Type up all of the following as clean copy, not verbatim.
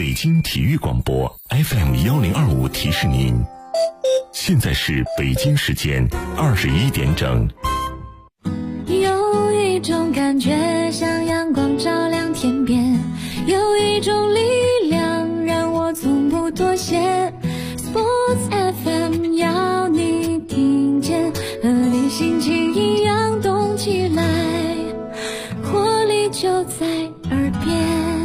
北京体育广播 FM1025 提示您，现在是北京时间21点整。 有一种感觉像阳光照亮天边，有一种力量让我从不妥协。 Sports FM 要你听见，和你心情一样动起来，活力就在耳边。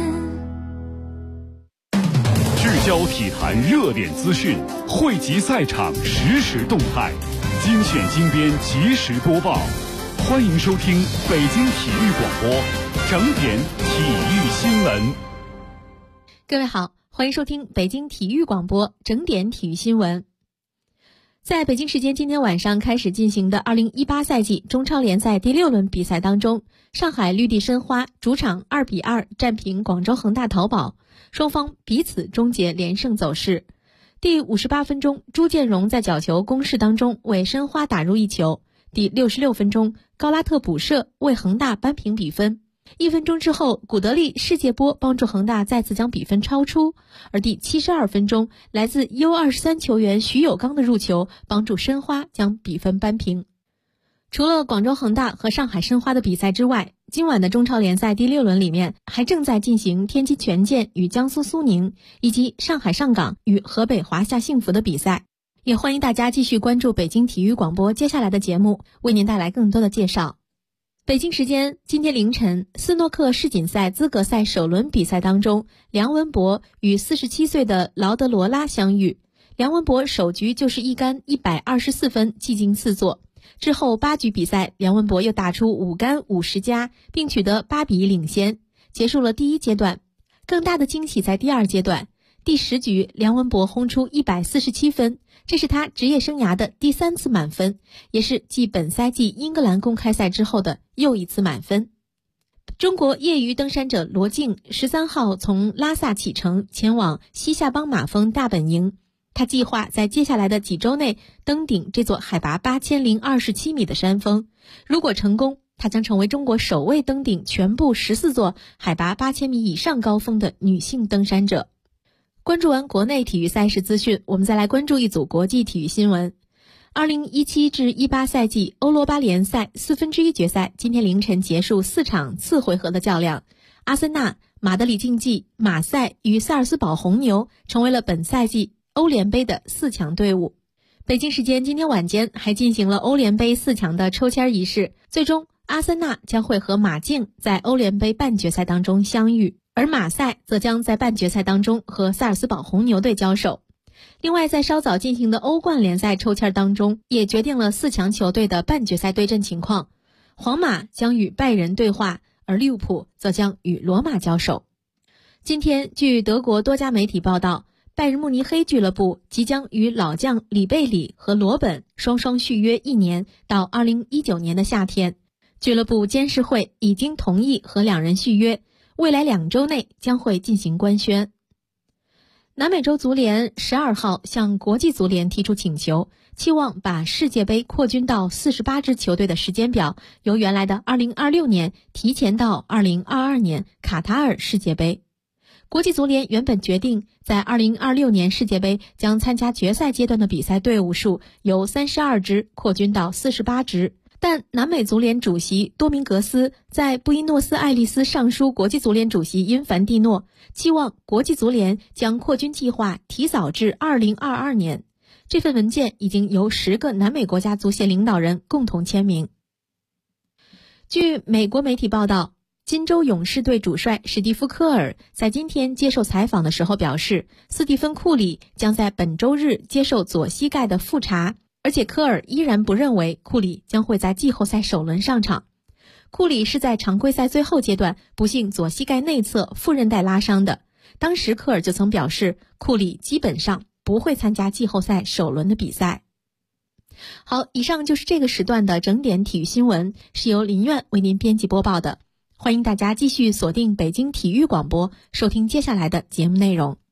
聚焦体坛热点资讯，汇集赛场实时动态，精选精编及时播报。欢迎收听北京体育广播整点体育新闻。 各位好，欢迎收听北京体育广播整点体育新闻。在北京时间今天晚上开始进行的2018赛季中超联赛第6轮比赛当中，上海绿地申花主场2-2战平广州恒大淘宝，双方彼此终结连胜走势。第58分钟，朱建荣在角球攻势当中为申花打入一球。第66分钟，高拉特补射为恒大扳平比分。1分钟之后，古德利世界波帮助恒大再次将比分超出，而第72分钟，来自 U23 球员徐有刚的入球帮助申花将比分扳平。除了广州恒大和上海申花的比赛之外，今晚的中超联赛第6轮里面还正在进行天津权健与江苏苏宁，以及上海上港与河北华夏幸福的比赛。也欢迎大家继续关注北京体育广播接下来的节目，为您带来更多的介绍。北京时间今天凌晨，斯诺克世锦赛资格赛首轮比赛当中，梁文博与47岁的劳德罗拉相遇。梁文博首局就是一杆124分，技惊4座。之后8局比赛，梁文博又打出5杆50加，并取得8比1领先，结束了第一阶段。更大的惊喜在第二阶段，第10局梁文博轰出147分，这是他职业生涯的第3次满分，也是继本赛季英格兰公开赛之后的又一次满分。中国业余登山者罗静13号从拉萨启程前往西夏邦马峰大本营，他计划在接下来的几周内登顶这座海拔8027米的山峰。如果成功，他将成为中国首位登顶全部14座海拔8000米以上高峰的女性登山者。关注完国内体育赛事资讯，我们再来关注一组国际体育新闻。2017至18赛季欧罗巴联赛1/4决赛今天凌晨结束4场次回合的较量，阿森纳、马德里竞技、马赛与萨尔斯堡红牛成为了本赛季欧联杯的4强队伍。北京时间今天晚间还进行了欧联杯4强的抽签仪式，最终阿森纳将会和马竞在欧联杯半决赛当中相遇，而马赛则将在半决赛当中和萨尔斯堡红牛队交手。另外，在稍早进行的欧冠联赛抽签当中，也决定了4强球队的半决赛对阵情况。皇马将与拜仁对话，而利物浦则将与罗马交手。今天，据德国多家媒体报道，拜仁慕尼黑俱乐部即将与老将里贝里和罗本双双续约1年，到2019年的夏天。俱乐部监事会已经同意和两人续约，未来2周内将会进行官宣。南美洲足联12号向国际足联提出请求，期望把世界杯扩军到48支球队的时间表由原来的2026年提前到2022年卡塔尔世界杯。国际足联原本决定在2026年世界杯将参加决赛阶段的比赛队伍数由32支扩军到48支，但南美足联主席多明格斯在布宜诺斯艾利斯上书国际足联主席因凡蒂诺，期望国际足联将扩军计划提早至2022年。这份文件已经由10个南美国家足协领导人共同签名。据美国媒体报道，金州勇士队主帅史蒂夫·科尔在今天接受采访的时候表示，斯蒂芬·库里将在本周日接受左膝盖的复查，而且科尔依然不认为库里将会在季后赛首轮上场。库里是在常规赛最后阶段不幸左膝盖内侧副韧带拉伤的，当时科尔就曾表示，库里基本上不会参加季后赛首轮的比赛。好，以上就是这个时段的整点体育新闻，是由林苑为您编辑播报的。欢迎大家继续锁定北京体育广播，收听接下来的节目内容。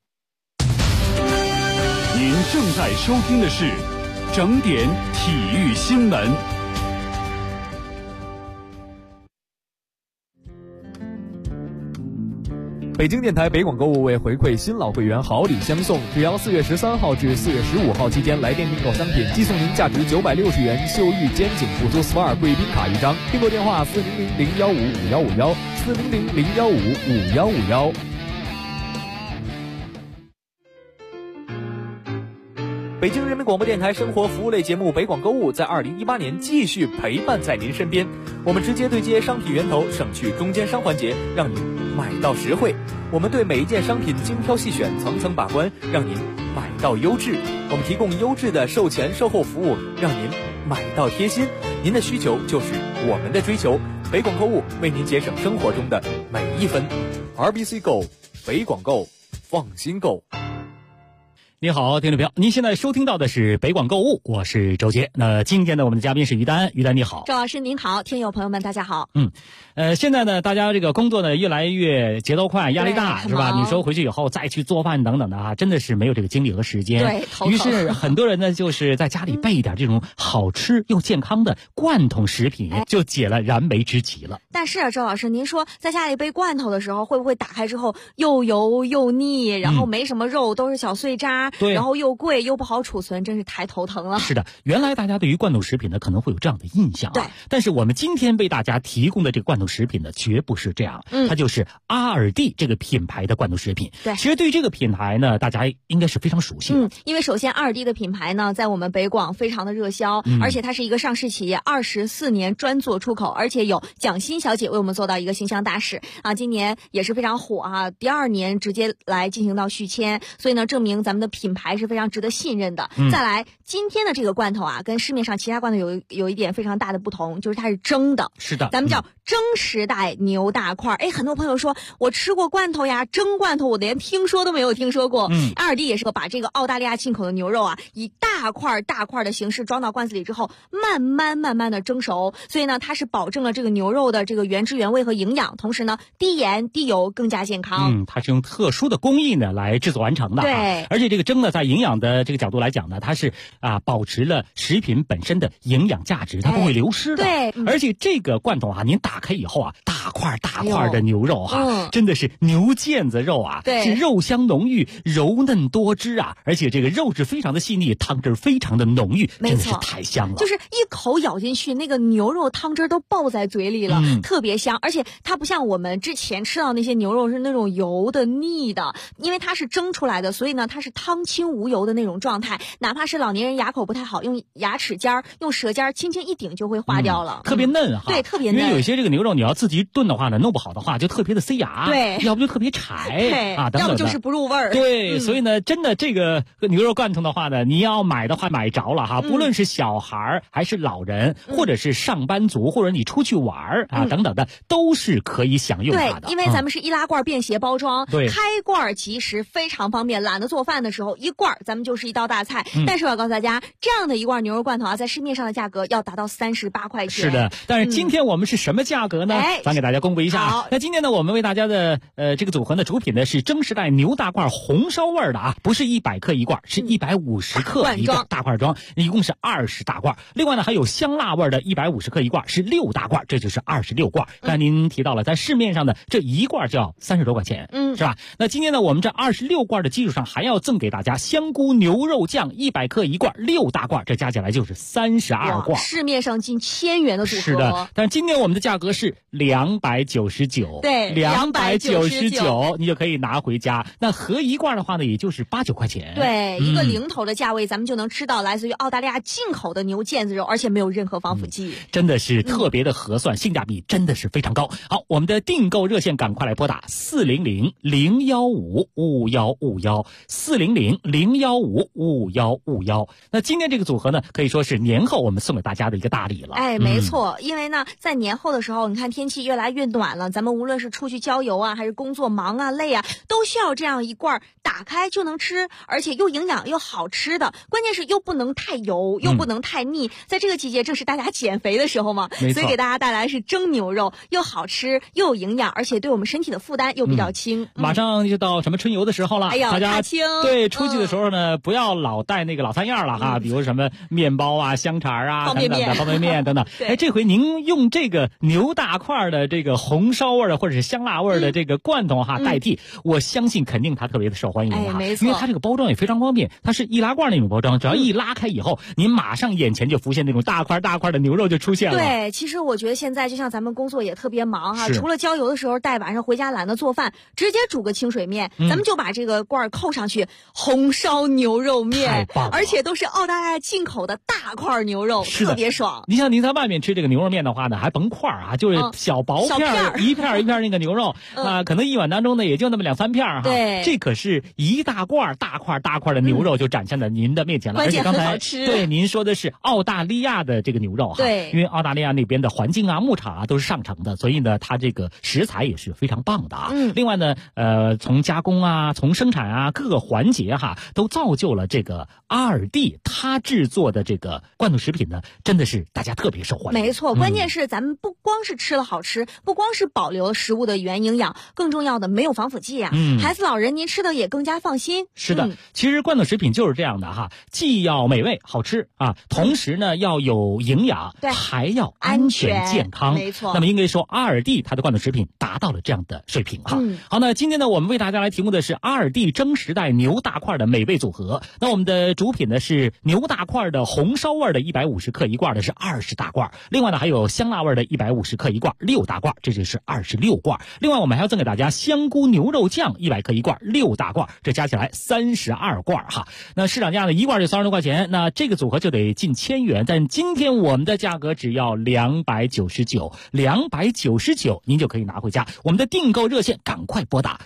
您正在收听的是整点体育新闻。 北京电台北广购物为回馈新老会员好礼相送，只要4月13号至4月15号期间来电订购商品，即送您价值960元秀玉肩颈辅助 SPA 贵宾卡一张。订购电话400-015-5151，400-015-5151。北京人民广播电台生活服务类节目《北广购物》在2018年继续陪伴在您身边。我们直接对接商品源头，省去中间商环节，让您买到实惠。我们对每一件商品精挑细选，层层把关，让您买到优质。我们提供优质的售前售后服务，让您买到贴心。您的需求就是我们的追求。北广购物为您节省生活中的每一分。RBC Go， 北广购，放心购。 你好，听众朋友，您现在收听到的是北广购物，我是周杰。那今天呢，我们的嘉宾是于丹，于丹你好。 周老师您好，听友朋友们大家好。 现在呢，大家这个工作呢越来越节奏快，压力大，是吧？你说回去以后再去做饭等等的啊，真的是没有这个精力和时间。 对， 于是很多人呢，就是在家里备一点这种好吃又健康的罐头食品，就解了燃眉之急了。 但是周老师，您说在家里备罐头的时候，会不会打开之后又油又腻，然后没什么肉，都是小碎渣， 对， 然后又贵又不好储存，真是太头疼了。 是的，原来大家对于罐头食品呢可能会有这样的印象啊， 对。 但是我们今天为大家提供的这个罐头食品呢，绝不是这样，它就是阿尔蒂这个品牌的罐头食品。 对， 其实对于这个品牌呢，大家应该是非常熟悉的。 因为首先阿尔蒂的品牌呢，在我们北广非常的热销，而且它是一个上市企业，24年专做出口，而且有蒋欣小姐为我们做到一个形象大使啊，今年也是非常火啊，第2年直接来进行到续签，所以呢，证明咱们的品牌是非常值得信任的。再来，今天的这个罐头啊，跟市面上其他罐头有一点非常大的不同，就是它是蒸的。 是的， 咱们叫蒸时代牛大块。很多朋友说我吃过罐头呀，蒸罐头我连听说都没有听说过。阿尔蒂也是把这个澳大利亚进口的牛肉啊，以大块的形式装到罐子里之后，慢慢的蒸熟，所以呢，它是保证了这个牛肉的这个原汁原味和营养，同时呢，低盐低油，更加健康。 它是用特殊的工艺呢来制作完成的。 对， 而且这个蒸呢，在营养的这个角度来讲呢，它是保持了食品本身的营养价值，它不会流失的。 对， 而且这个罐头啊，您打开以后啊，大块的牛肉真的是牛腱子肉啊，是肉香浓郁，柔嫩多汁啊，而且这个肉质非常的细腻，汤汁非常的浓郁，真的是太香了。 就是一口咬进去，那个牛肉汤汁都爆在嘴里了，特别香。而且它不像我们之前吃到那些牛肉是那种油的腻的，因为它是蒸出来的，所以呢，它是汤清无油的那种状态，哪怕是老年人牙口不太好，用牙齿尖用舌尖轻轻一顶就会化掉了， 特别嫩哈。 对，特别嫩。 因为有一些这个牛肉你要自己炖的话呢，弄不好的话就特别的塞牙， 对， 要不就特别柴啊，等等的， 要不就是不入味儿。 对，所以呢，真的这个牛肉罐头的话呢，你要买的话买着了哈，不论是小孩还是老人，或者是上班族，或者你出去玩等等的，都是可以享用它的。 对，因为咱们是易拉罐便携包装， 对， 开罐即食，非常方便。懒得做饭的时候，一罐咱们就是一道大菜。但是我要告诉大家，这样的一罐牛肉罐头啊，在市面上的价格要达到38块钱。 是的，但是今天我们是什么价格呢？咱给大家公布一下。 好， 那今天呢，我们为大家的这个组合呢，主品呢是蒸时代牛大罐红烧味的啊，不是100克一罐，是150克一个大罐装，一共是20大罐。另外呢，还有香辣味的150克一罐，是6大罐，这就是26罐。刚才您提到了，在市面上的这一罐就要30多块钱，是吧？那今天呢，我们这26罐的基础上，还要赠给大家香菇牛肉酱100克一罐，6大罐，这加起来就是32罐。 市面上近1000元的组合。 是的，但是今天我们的价格是299， 对 ，299，你就可以拿回家。那合一罐的话呢，也就是8、9块钱。 对，一个零头的价位，咱们就能吃到来自于澳大利亚进口的牛腱子肉，而且没有任何防腐剂， 真的是特别的合算，性价比真的是非常高。好，我们的订购热线赶快来拨打400-015-5151，400-015-5151。那今天这个组合呢，可以说是年后我们送给大家的一个大礼了。 没错，因为呢，在年后的时候，你看天气越来越暖了，咱们无论是出去郊游啊，还是工作忙啊、累啊，都需要这样一罐打开就能吃，而且又营养又好吃的，关键是又不能太油，又不能太腻。在这个季节，正是大家减肥的时候嘛，所以给大家带来是蒸牛肉，又好吃又有营养，而且对我们身体的负担又比较轻。 马上就到什么春游的时候了，大家对出去的时候呢，不要老带那个老三样了哈，比如什么面包啊、香肠啊、 方便面等等的方便面等等。这回您用这个牛大块的这这个红烧味的或者是香辣味的这个罐头代替，我相信肯定它特别的受欢迎没错， 因为它这个包装也非常方便，它是易拉罐那种包装，只要一拉开以后，您马上眼前就浮现那种大块大块的牛肉就出现了。 对，其实我觉得现在就像咱们工作也特别忙除了郊游的时候带晚上回家懒得做饭，直接煮个清水面，咱们就把这个罐扣上去，红烧牛肉面，而且都是澳大利亚进口的大块牛肉，特别爽。 你像您在外面吃这个牛肉面的话呢，还甭块就是小薄片一片一片那个牛肉可能一碗当中呢也就那么2-3片对， 这可是一大罐大块的牛肉就展现在您的面前了， 而且刚才对您说的是澳大利亚的这个牛肉对， 因为澳大利亚那边的环境牧场都是上乘的，所以呢它这个食材也是非常棒的另外呢从加工从生产各个环节都造就了这个阿尔蒂它制作的这个罐头食品呢，真的是大家特别受欢迎。 没错，关键是咱们不光是吃了好吃，不光是保留了食物的原营养，更重要的没有防腐剂孩子老人您吃的也更加放心。 是的，其实罐头食品就是这样的既要美味好吃同时呢要有营养，还要安全健康。 没错。 那么应该说阿尔蒂它的罐头食品达到了这样的水平好，那今天呢我们为大家来提供的是阿尔蒂蒸时代牛大块的美味组合。那我们的主品呢是牛大块的红烧味的150克一罐的是20大罐，另外呢还有香辣味的150克一罐6大罐，这就是26罐。另外我们还要赠给大家香菇牛肉酱100克一罐6大罐，这加起来32罐那市场价呢一罐就30多块钱，那这个组合就得近1000元，但今天我们的价格只要299，您就可以拿回家。我们的订购热线赶快拨打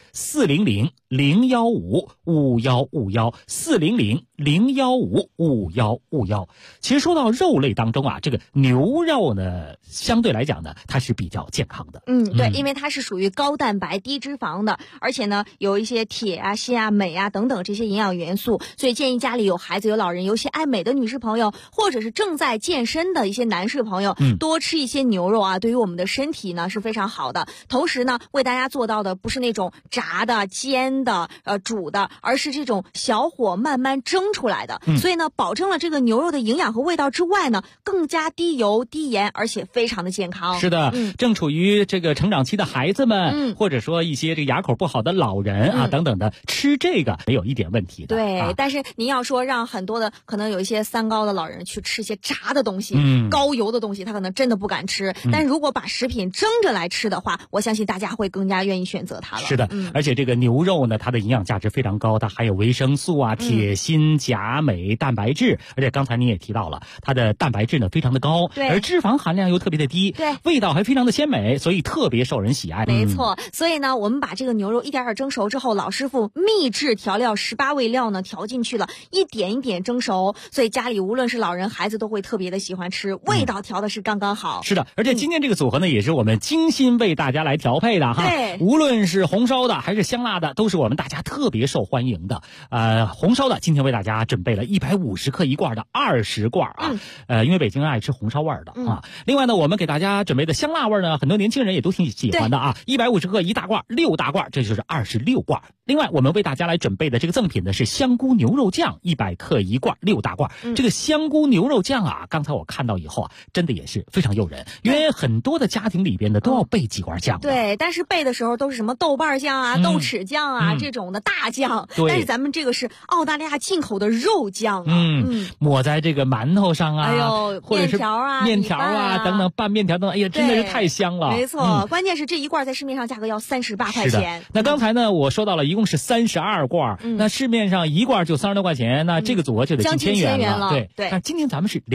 400-015-5151，400-015-5151。其实说到肉类当中这个牛肉呢相对来讲呢它是比较健康的对，因为它是属于高蛋白低脂肪的，而且呢有一些铁锌镁等等这些营养元素，所以建议家里有孩子有老人，尤其爱美的女士朋友，或者是正在健身的一些男士朋友多吃一些牛肉对于我们的身体呢是非常好的。同时呢为大家做到的不是那种炸的煎的煮的，而是这种小火慢慢蒸出来的所以呢保证了这个牛肉的营养和味道之外呢，更加低油低盐，而且非常的健康。 是的正处于这个成长期的孩子们或者说一些这个牙口不好的老人等等的，吃这个没有一点问题的。 对但是您要说让很多的可能有一些三高的老人去吃一些炸的东西高油的东西，他可能真的不敢吃但如果把食品蒸着来吃的话，我相信大家会更加愿意选择它了。 是的而且这个牛肉呢它的营养价值非常高，它含有维生素铁锌钾镁蛋白质，而且刚才您也提到了它的蛋白质呢非常的高，而脂肪含量又特别的低，味道还非常的鲜美，所以特别受人喜爱。 没错所以呢我们把这个牛肉一点点蒸熟之后，老师傅秘制调料18味料呢调进去了，一点一点蒸熟，所以家里无论是老人孩子都会特别的喜欢吃，味道调的是刚刚好。 是的，而且今天这个组合呢也是我们精心为大家来调配的对， 无论是红烧的还是香辣的都是我们大家特别受欢迎的。红烧的今天为大家准备了150克一罐的20罐因为北京人爱吃红烧味的另外呢我们给大家准备的香辣味呢很多年轻人也都挺喜欢的150克一大罐6大罐，这就是26罐。另外我们为大家来准备的这个赠品呢是香菇牛肉酱100克一罐6大罐这个香菇牛肉酱刚才我看到以后真的也是非常诱人，因为很多的家庭里边呢都要备几罐酱对，但是备的时候都是什么豆瓣酱豆豉酱这种的大酱，但是咱们这个是澳大利亚进口的肉酱抹在这个馒头上或者是面条等等拌面条等等，哎呀真的是太香了。 没错关键是这一罐在市面上价格要38块钱。 那刚才呢我说到了一共是32罐那市面上一罐就30多块钱，那这个组合就得近1000元了。对但今天咱们是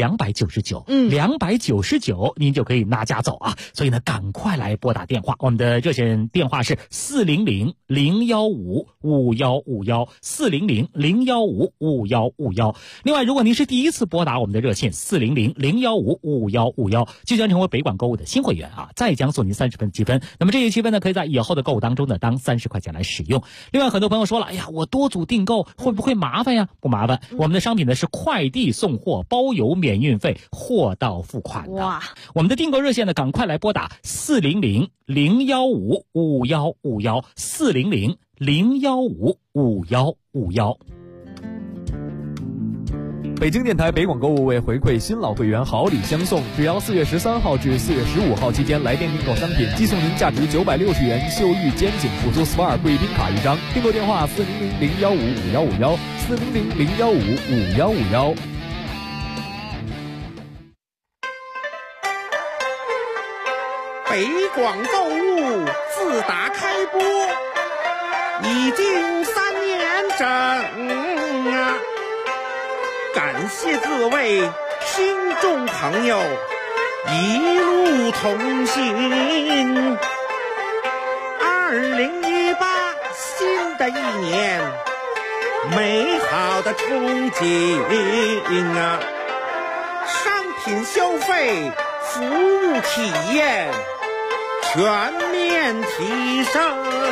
299，299您就可以拿家走所以呢赶快来拨打电话，我们的热线电话是400-015-5151，400-015-5151。另外如果您是第一次拨打我们的热线400-015-5151，即将成为北广购物的新会员再将送您30分积分，那么这些积分呢可以在以后的购物当中呢当30块钱来使用。另外很多朋友说了，哎呀我多组订购会不会麻烦呀？不麻烦我们的商品呢是快递送货包邮免运费货到付款的。 哇， 我们的订购热线呢赶快来拨打400-015-5151，400-015-5151。 北京电台北广购物为回馈新老会员好礼相送，只要4月13号至4月15号期间来电订购商品，即送您价值960元秀玉肩颈辅助 SPA 贵宾卡1张。订购电话400-015-5151，400-015-5151。 北广购物自打开播已经3年整啊，感谢各位听众朋友一路同行。2018新的一年，美好的憧憬啊，商品消费，服务体验全面提升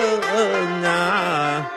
啊！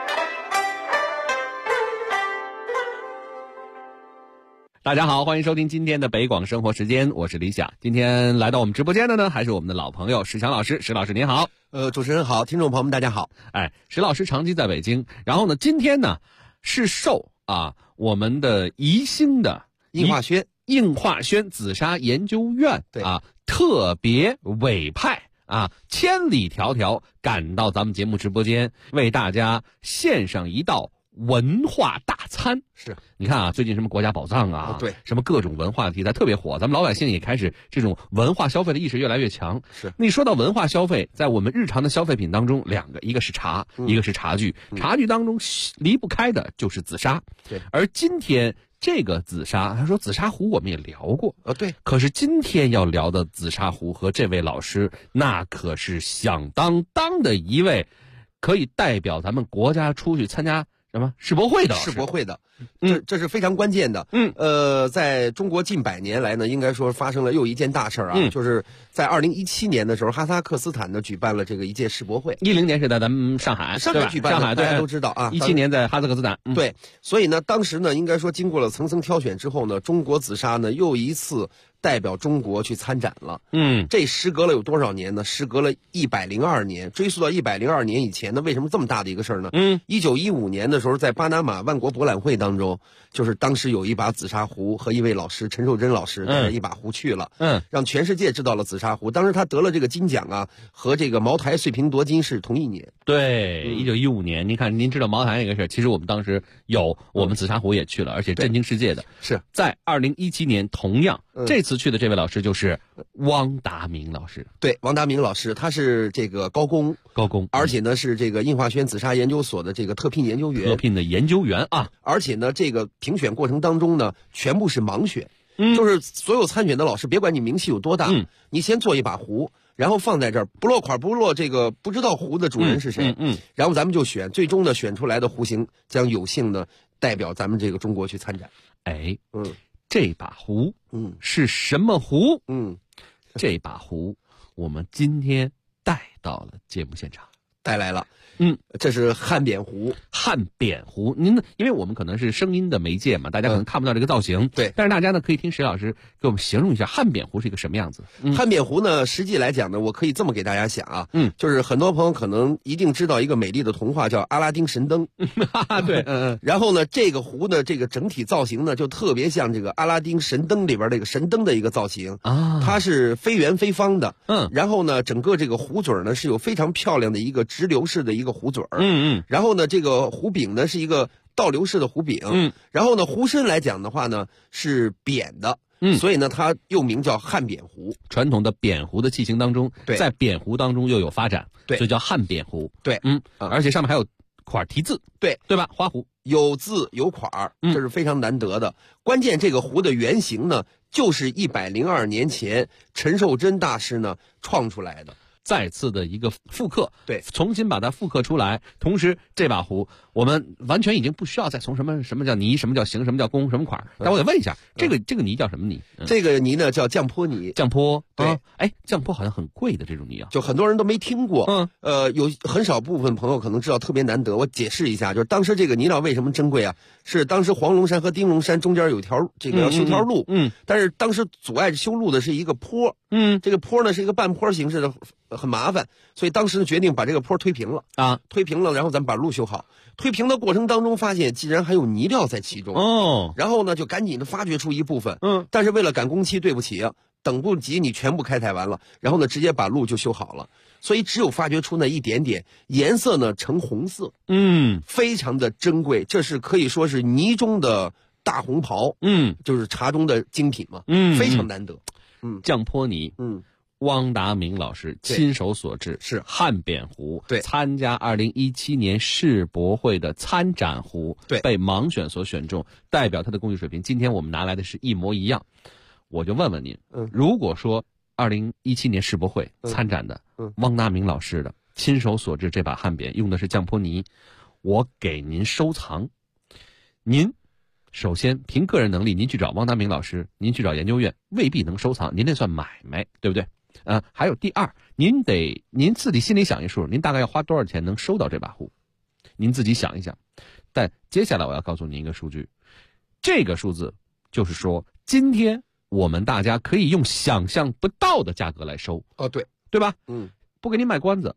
大家好，欢迎收听今天的北广生活时间，我是李想。今天来到我们直播间的呢，还是我们的老朋友史强老师。史老师您好。 主持人好，听众朋友们大家好。 史老师长期在北京，然后呢，今天呢是受我们的宜兴的应化轩紫砂研究院特别委派千里迢迢赶到咱们节目直播间，为大家献上一道文化大餐。 是， 你看最近什么国家宝藏对， 什么各种文化题材特别火，咱们老百姓也开始这种文化消费的意识越来越强。 是， 那说到文化消费，在我们日常的消费品当中，两个，一个是茶，一个是茶具。茶具当中离不开的就是紫砂。 对， 而今天这个紫砂，他说紫砂壶我们也聊过， 对。 可是今天要聊的紫砂壶和这位老师，那可是响当当的一位，可以代表咱们国家出去参加什么世博会的。 这是非常关键的。在中国近100年来呢，应该说发生了又一件大事就是在2017年的时候，哈萨克斯坦呢举办了这个一届世博会。 10年是在咱们上海举办的， 上海大家都知道 17年在哈萨克斯坦。 对，所以呢，当时呢，应该说经过了层层挑选之后呢，中国紫砂呢又一次代表中国去参展了。这时隔了有多少年呢？时隔了102年，追溯到102年以前呢，为什么这么大的一个事儿呢？1915年的时候，在巴拿马万国博览会当中，就是当时有一把紫砂壶和一位老师陈寿珍老师带着一把壶去了，让全世界知道了紫砂壶。当时他得了这个金奖和这个茅台碎瓶夺金是同一年。 对，1915年。您看，您知道茅台那个事儿，其实我们当时我们紫砂壶也去了，而且震惊世界的是在2017年，同样这次去的这位老师就是汪达明老师。 对，汪达明老师他是这个高工，而且呢是这个应化轩紫砂研究所的这个特聘研究员，而且呢这个评选过程当中呢全部是盲选，就是所有参选的老师，别管你名气有多大，你先做一把壶，然后放在这儿，不落款不落这个不知道壶的主人是谁，然后咱们就选，最终呢选出来的壶型将有幸呢代表咱们这个中国去参展。 这把壶是什么壶？这把壶我们今天带到了节目现场， 带来了。这是汉扁壶。您因为我们可能是声音的媒介嘛，大家可能看不到这个造型。 对， 但是大家呢可以听史老师给我们形容一下汉扁壶是一个什么样子。 汉扁壶呢，实际来讲呢，我可以这么给大家讲就是很多朋友可能一定知道一个美丽的童话叫阿拉丁神灯。 对， 然后呢，这个壶呢，这个整体造型呢，就特别像这个阿拉丁神灯里边这个神灯的一个造型它是非圆非方的。然后呢，整个这个壶嘴呢是有非常漂亮的一个直流式的一个壶嘴然后呢，这个壶柄呢是一个倒流式的壶柄然后呢，壶身来讲的话呢是扁的。所以呢，它又名叫汉扁壶。 传统的扁壶的器型当中，在扁壶当中又有发展， 对， 所以叫汉扁壶。 对， 而且上面还有款题字， 对吧？花壶有字有款这是非常难得的。关键这个壶的原型呢，就是102年前陈寿珍大师呢创出来的。 再次的一个复刻， 对， 重新把它复刻出来。同时，这把壶我们完全已经不需要再从什么叫泥，什么叫形，什么叫工，什么款。但我得问一下，这个泥叫什么泥？ 这个泥呢叫降坡泥。 降坡， 对， 降坡好像很贵的这种泥就很多人都没听过。有很少部分朋友可能知道，特别难得。我解释一下，就是当时这个泥料为什么珍贵是当时黄龙山和丁龙山中间有条这个要修条路，但是当时阻碍修路的是一个坡， 这个坡呢是一个半坡形式的，很麻烦，所以当时呢决定把这个坡推平了啊，推平了，然后咱们把路修好。推平的过程当中发现竟然还有泥料在其中哦，然后呢就赶紧的发掘出一部分，但是为了赶工期，对不起啊，等不及你全部开采完了，然后呢直接把路就修好了，所以只有发掘出那一点点，颜色呢呈红色，非常的珍贵，这是可以说是泥中的大红袍，就是茶中的精品嘛，非常难得。 降坡泥，汪达明老师亲手所制， 是汉扁壶， 对， 参加2017年世博会的参展壶， 对， 被盲选所选中，代表他的工艺水平。今天我们拿来的是一模一样，我就问问您，如果说2017年世博会参展的汪达明老师的亲手所制这把汉扁用的是降坡泥，我给您收藏，您首先凭个人能力，您去找汪达明老师，您去找研究院未必能收藏，您那算买卖，对不对？还有第二，您自己心里想一数，您大概要花多少钱能收到这把壶？您自己想一想。但接下来我要告诉您一个数据，这个数字就是说，今天我们大家可以用想象不到的价格来收。 哦， 对吧？不给您卖关子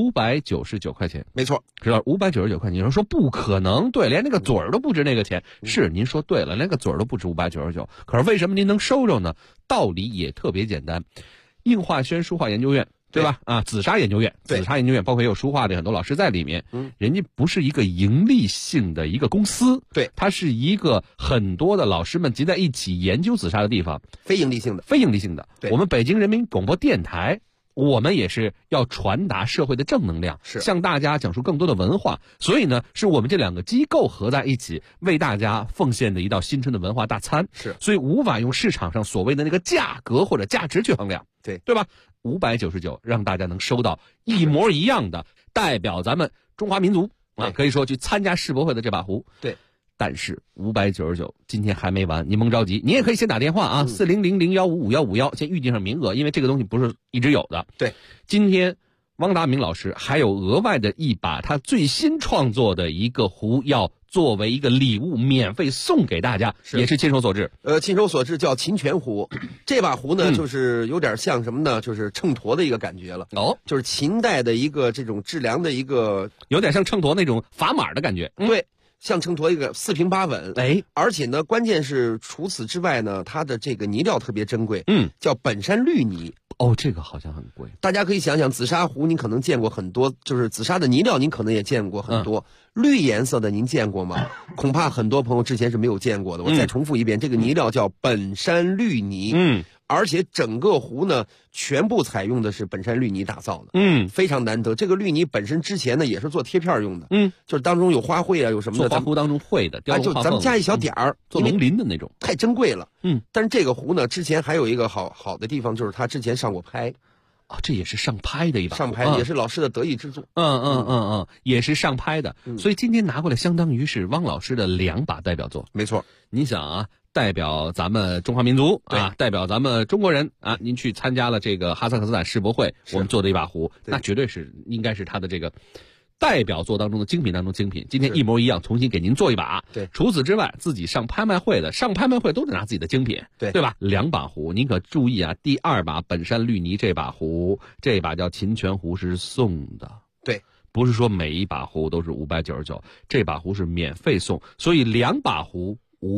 ，599块钱， 没错， 知道599块钱。有人说不可能，对，连那个嘴儿都不值那个钱。是，您说对了，连个嘴儿都不值599。可是为什么您能收着呢？道理也特别简单。应化轩书画研究院，对吧？紫砂研究院，包括也有书画的很多老师在里面。人家不是一个盈利性的一个公司， 对， 它是一个很多的老师们集在一起研究紫砂的地方， 非盈利性的。 对，我们北京人民广播电台，我们也是要传达社会的正能量， 是向大家讲述更多的文化。所以呢，是我们这两个机构合在一起，为大家奉献的一道新春的文化大餐。 是， 所以无法用市场上所谓的那个价格或者价值去衡量，对吧？599让大家能收到一模一样的，代表咱们中华民族可以说去参加世博会的这把壶。 对。 但是599今天还没完，您甭着急，您也可以先打电话啊，4000155151，先预定上名额，因为这个东西不是一直有的。 对， 今天汪达明老师还有额外的一把他最新创作的一个壶，要作为一个礼物免费送给大家，也是亲手所制。 亲手所制叫秦泉壶，这把壶呢，就是有点像什么呢？就是秤砣的一个感觉了。就是秦代的一个这种质量的一个， 有点像秤砣那种砝码的感觉。 对。像秤砣一个四平八稳，而且呢，关键是除此之外呢，它的这个泥料特别珍贵，叫本山绿泥。 这个好像很贵。 大家可以想想，紫砂壶您可能见过很多，就是紫砂的泥料您可能也见过很多，绿颜色的您见过吗？恐怕很多朋友之前是没有见过的。我再重复一遍，这个泥料叫本山绿泥。而且整个壶呢，全部采用的是本山绿泥打造的，非常难得。这个绿泥本身之前呢，也是做贴片用的，就是当中有花卉啊，有什么的， 做花壶当中会的， 就咱们加一小点儿， 做龙鳞的那种， 太珍贵了。但是这个壶呢，之前还有一个好的地方，就是它之前上过拍。 这也是上拍的一把， 上拍也是老师的得意之作。 也是上拍的。所以今天拿过来，相当于是汪老师的2把代表作。 没错， 你想啊，代表咱们中华民族啊，代表咱们中国人啊，您去参加了这个哈萨克斯坦世博会，我们做的一把壶，那绝对是应该是他的这个代表作当中的精品当中精品。今天一模一样，重新给您做一把。 对， 除此之外，自己上拍卖会都得拿自己的精品，对吧？2把壶，您可注意啊，第2把本山绿泥这把壶，这把叫秦泉壶是送的。 对， 不是说每一把壶都是599，这把壶是免费送，所以2把壶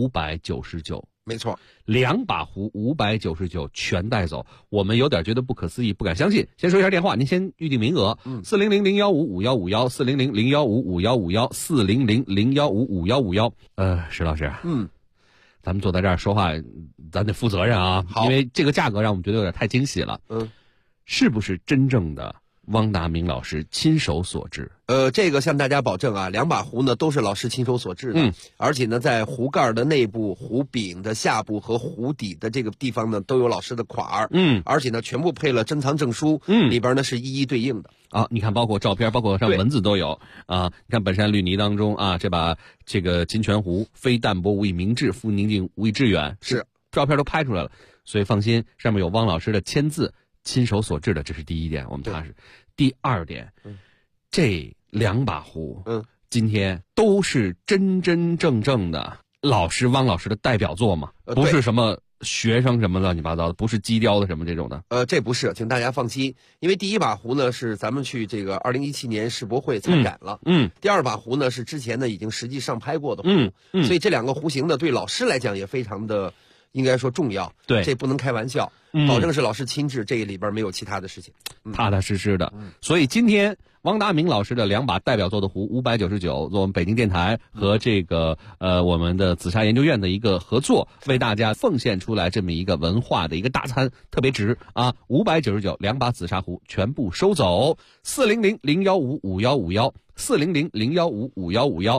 599。 没错 ，2把壶599全带走，我们有点觉得不可思议，不敢相信。先说一下电话，您先预定名额，400-015-5151，400-015-5151，400-015-5151。石老师，咱们坐在这儿说话，咱得负责任啊，因为这个价格让我们觉得有点太惊喜了。是不是真正的汪达明老师亲手所制？ 这个向大家保证啊，2把壶呢都是老师亲手所制的，而且呢，在壶盖的内部、壶柄的下部和壶底的这个地方呢，都有老师的款儿，而且呢，全部配了珍藏证书，里边呢是一一对应的。 你看，包括照片，包括上文字都有啊。你看本山绿泥当中啊，这把这个秦泉壶，非淡泊无以明志，复宁静无以致远， 是照片都拍出来了，所以放心，上面有汪老师的签字，亲手所制的，这是第一点，我们踏实。第2点，这2把壶，今天都是真真正正的汪老师的代表作嘛，不是什么学生什么乱七八糟的，不是基雕的什么这种的？ 这不是，请大家放心，因为第一把壶呢是咱们去这个2017年世博会参展了，第二把壶呢是之前呢已经实际上拍过的壶，所以这两个壶型呢对老师来讲也非常的应该说重要， 对， 这不能开玩笑，保证是老师亲制，这里边没有其他的事情， 踏踏实实的。所以今天王达明老师的2把代表作的壶599，做我们北京电台和这个我们的紫砂研究院的一个合作，为大家奉献出来这么一个文化的一个大餐，特别值啊！599 2把紫砂壶全部收走，400-015-5151 400-015-5151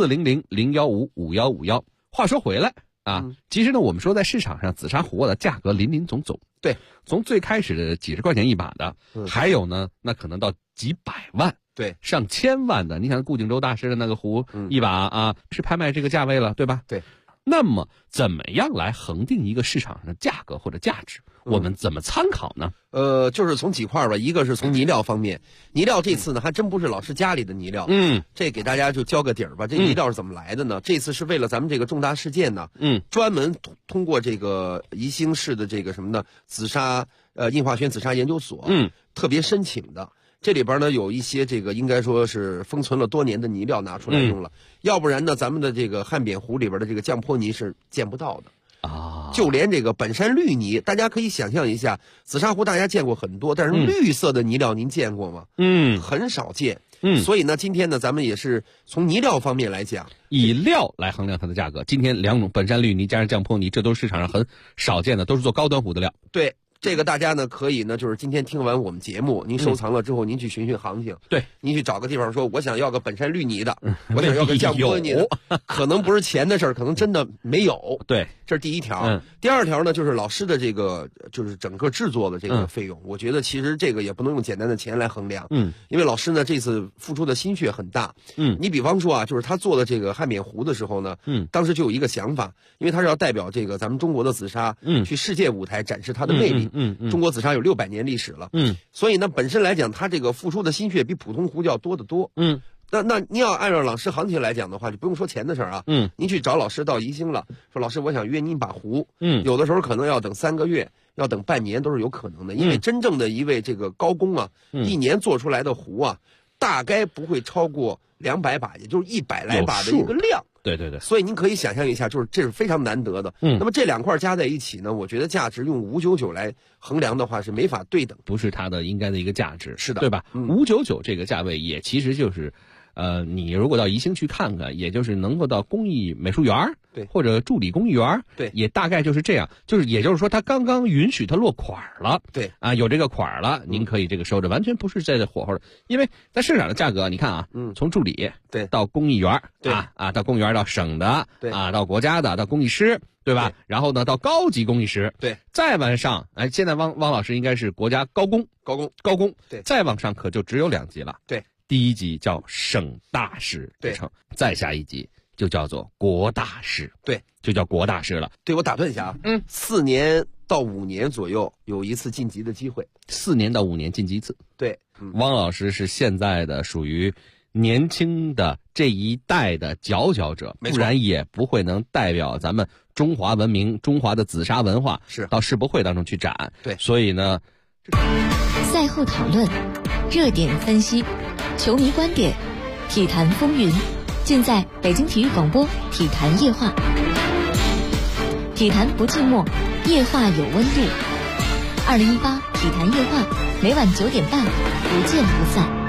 400-015-5151。话说回来啊，其实呢，我们说在市场上紫砂壶的价格林林总总， 对， 从最开始的几十块钱一把的，还有呢，那可能到几百万， 对， 上千万的。你想顾景舟大师的那个壶一把啊，是拍卖这个价位了，对吧？ 对。 那么怎么样来恒定一个市场上的价格或者价值？我们怎么参考呢？ 就是从几块吧，一个是从泥料方面，泥料这次呢还真不是老师家里的泥料，这给大家就交个底儿吧。这泥料是怎么来的呢？这次是为了咱们这个重大事件呢，专门通过这个宜兴市的这个什么呢，紫砂印化学紫砂研究所，特别申请的。这里边呢有一些这个应该说是封存了多年的泥料拿出来用了，要不然呢咱们的这个汉扁壶里边的这个降坡泥是见不到的啊。就连这个本山绿泥，大家可以想象一下，紫砂壶大家见过很多，但是绿色的泥料您见过吗？很少见。所以呢，今天呢咱们也是从泥料方面来讲， 以料来衡量它的价格。今天2种本山绿泥加上降坡泥，这都是市场上很少见的，都是做高端壶的料。 对。这个大家呢可以呢，就是今天听完我们节目，您收藏了之后，您去寻寻行情。 对， 您去找个地方说，我想要个本山绿泥的，我想要个降坡泥的，可能不是钱的事儿，可能真的没有。 对， 这是第一条。第二条呢，就是老师的这个就是整个制作的这个费用，我觉得其实这个也不能用简单的钱来衡量。因为老师呢这次付出的心血很大。你比方说啊，就是他做的这个汉扁壶的时候呢，当时就有一个想法，因为他是要代表这个咱们中国的紫砂，去世界舞台展示它的魅力。中国紫砂有600年历史了，所以呢，本身来讲，它这个付出的心血比普通壶就要多得多，那您要按照老师行情来讲的话，就不用说钱的事儿啊，您去找老师到宜兴了，说老师，我想约您把壶，有的时候可能要等3个月，要等半年都是有可能的，因为真正的一位这个高工啊，一年做出来的壶啊，大概不会超过200把，也就是100来把的一个量。 对对对， 所以您可以想象一下，就是这是非常难得的。那么这2块加在一起呢，我觉得价值用599来衡量的话是没法对等， 不是它的应该的一个价值， 是的， 对吧？599这个价位也其实就是，你如果到宜兴去看看，也就是能够到工艺美术园， 对， 或者助理工艺园， 对， 也大概就是这样，也就是说，它刚刚允许它落款了， 对啊，有这个款了，您可以这个收着，完全不是在这火候的，因为在市场的价格，你看啊，从助理对到工艺园， 对啊，到工艺园到省的， 对啊，到国家的，到工艺师，对吧？然后呢，到高级工艺师， 对， 再往上，现在汪老师应该是国家高工， 对， 再往上可就只有2级了， 对， 第1级叫省大师之称，再下一级就叫做国大师， 对， 就叫国大师了。 对，我打断一下啊，4年到5年左右有一次晋级的机会 ，4年到5年晋级一次。 对， 汪老师是现在的属于年轻的这一代的佼佼者，不然也不会能代表咱们中华文明、中华的紫砂文化是到世博会当中去展。 对， 所以呢， 赛后讨论、热点分析、球迷观点、体坛风云，尽在北京体育广播体坛夜话。体坛不寂寞，夜话有温度。2018体坛夜话，每晚9点半，不见不散。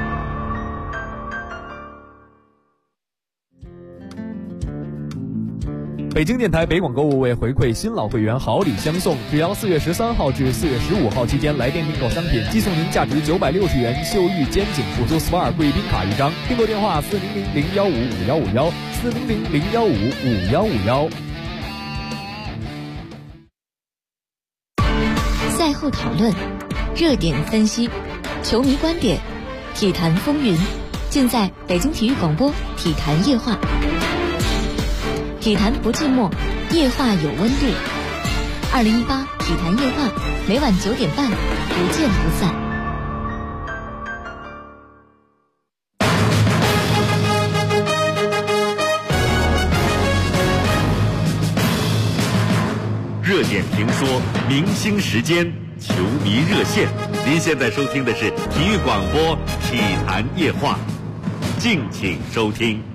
北京电台北广购物为回馈新老会员好礼相送，只要4月13号至4月15号期间来电订购商品，即送您价值960元秀玉肩颈辅助 SPA 贵宾卡1张。订购电话400-015-5151 400-015-5151。 赛后讨论、热点分析、球迷观点、体坛风云，尽在北京体育广播体坛夜话。体坛不寂寞，夜话有温度。2018体坛夜话，每晚9点半，不见不散。 热点评说、明星时间、球迷热线。您现在收听的是体育广播《体坛夜话》，敬请收听。